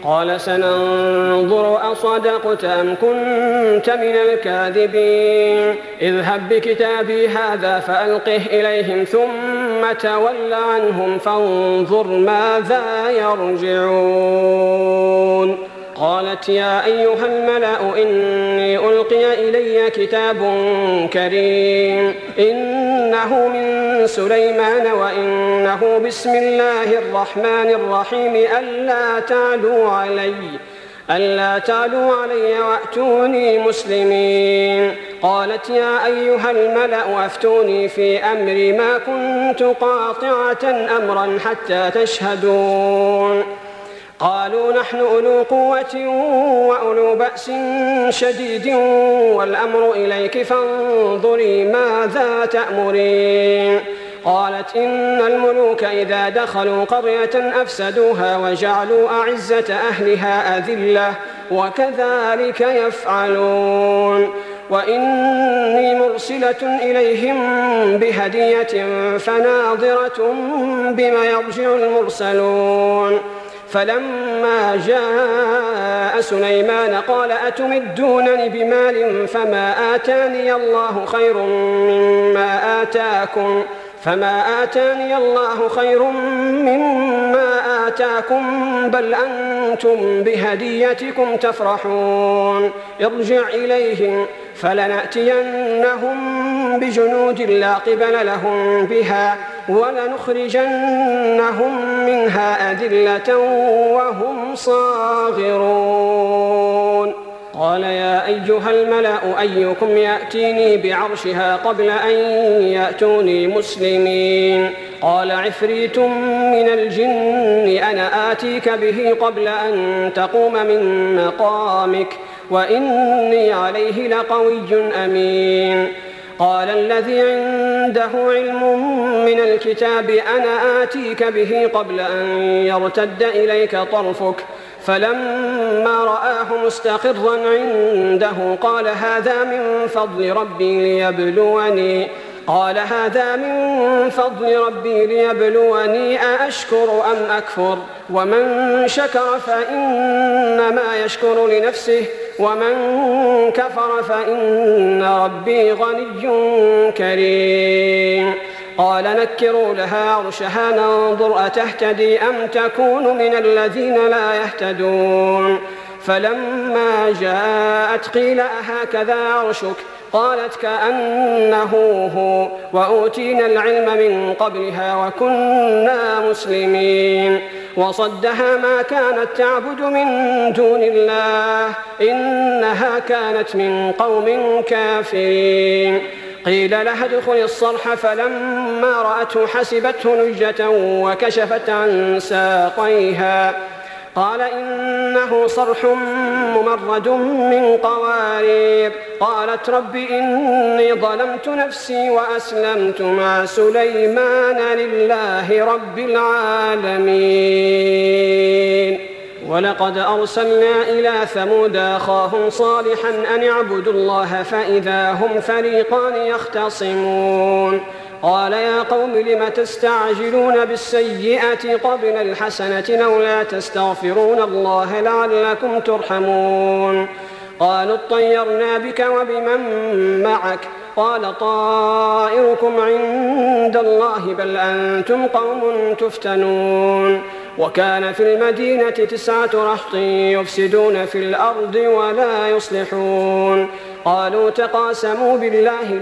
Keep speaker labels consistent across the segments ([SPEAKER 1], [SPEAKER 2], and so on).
[SPEAKER 1] قال سننظر أصدقت أم كنت من الكاذبين اذهب بكتابي هذا فألقه إليهم ثم تول عنهم فانظر ماذا يرجعون. قالت يا أيها الملأ إني ألقي إلي كتاب كريم إنه من سليمان وإنه بسم الله الرحمن الرحيم ألا تعلوا علي وأتوني مسلمين. قالت يا أيها الملأ أفتوني في أمري ما كنت قاطعة أمرا حتى تشهدون. قالوا نحن أولو قوة وأولو بأس شديد والأمر إليك فانظري ماذا تأمرين. قالت إن الملوك إذا دخلوا قرية أفسدوها وجعلوا أعزة أهلها أذلة وكذلك يفعلون. وإني مرسلة إليهم بهدية فناظرة بما يرجع المرسلون. فلما جاء سليمان قال أتمدونني بمال فما آتاني الله خير مما آتاكم بل أنتم بهديتكم تفرحون. ارجع إليهم فلنأتينهم بجنود لا قبل لهم بها ولنخرجنهم منها أذلة وهم صاغرون. قال يا أيها الملأ أيكم يأتيني بعرشها قبل أن يأتوني مسلمين. قال عفريت من الجن أنا آتيك به قبل أن تقوم من مقامك وإني عليه لقوي أمين. قال الذي عنده علم من الكتاب أنا آتيك به قبل أن يرتد إليك طرفك فلما رآه مستقرا عنده قال هذا من فضل ربي ليبلوني أأشكر أم أكفر ومن شكر فإنما يشكر لنفسه ومن كفر فإن ربي غني كريم. قال نكروا لها عرشها ننظر أتهتدي أم تكون من الذين لا يهتدون. فلما جاءت قيل أهكذا عرشك قالت كأنه هو وأوتينا العلم من قبلها وكنا مسلمين. وصدها ما كانت تعبد من دون الله إنها كانت من قوم كافرين. قيل لها ادخل الصرح فلما رأته حسبته لجة وكشفت عن ساقيها قال إنه صرح ممرد من قوارير. قالت رب إني ظلمت نفسي وأسلمت مع سليمان لله رب العالمين. ولقد أرسلنا إلى ثمود أخاهم صالحا أن اعبدوا الله فإذا هم فريقان يختصمون. قال يا قوم لم تستعجلون بالسيئة قبل الحسنة لولا تستغفرون الله لعلكم ترحمون. قالوا اطيرنا بك وبمن معك قال طائركم عند الله بل أنتم قوم تفتنون. وكان في المدينة 9 رهط يفسدون في الأرض ولا يصلحون. قالوا تقاسموا بالله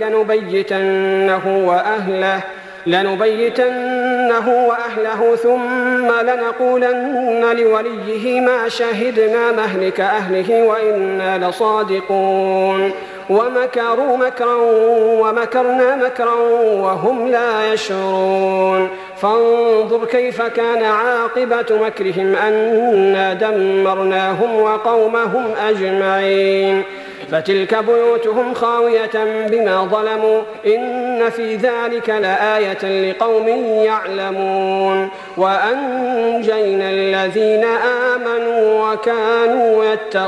[SPEAKER 1] لنبيتنه وأهله ثم لنقولن لوليه ما شهدنا مهلك أهله وإنا لصادقون. ومكروا مكرا ومكرنا مكرا وهم لا يشعرون. فانظر كيف كان عاقبة مكرهم أنا دمرناهم وقومهم أجمعين. فتلك بيوتهم خاوية بما ظلموا إن في ذلك لآية لقوم يعلمون. وأنجينا الذين آمنوا وكانوا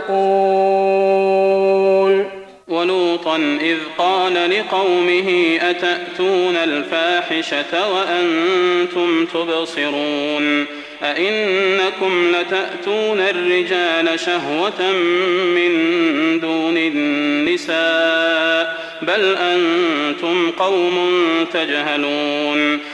[SPEAKER 1] يتقون.
[SPEAKER 2] ولوطا إذ قال لقومه أتأتون الفاحشة وأنتم تبصرون أئنكم لتأتون الرجال شهوة من دون النساء بل أنتم قوم تجهلون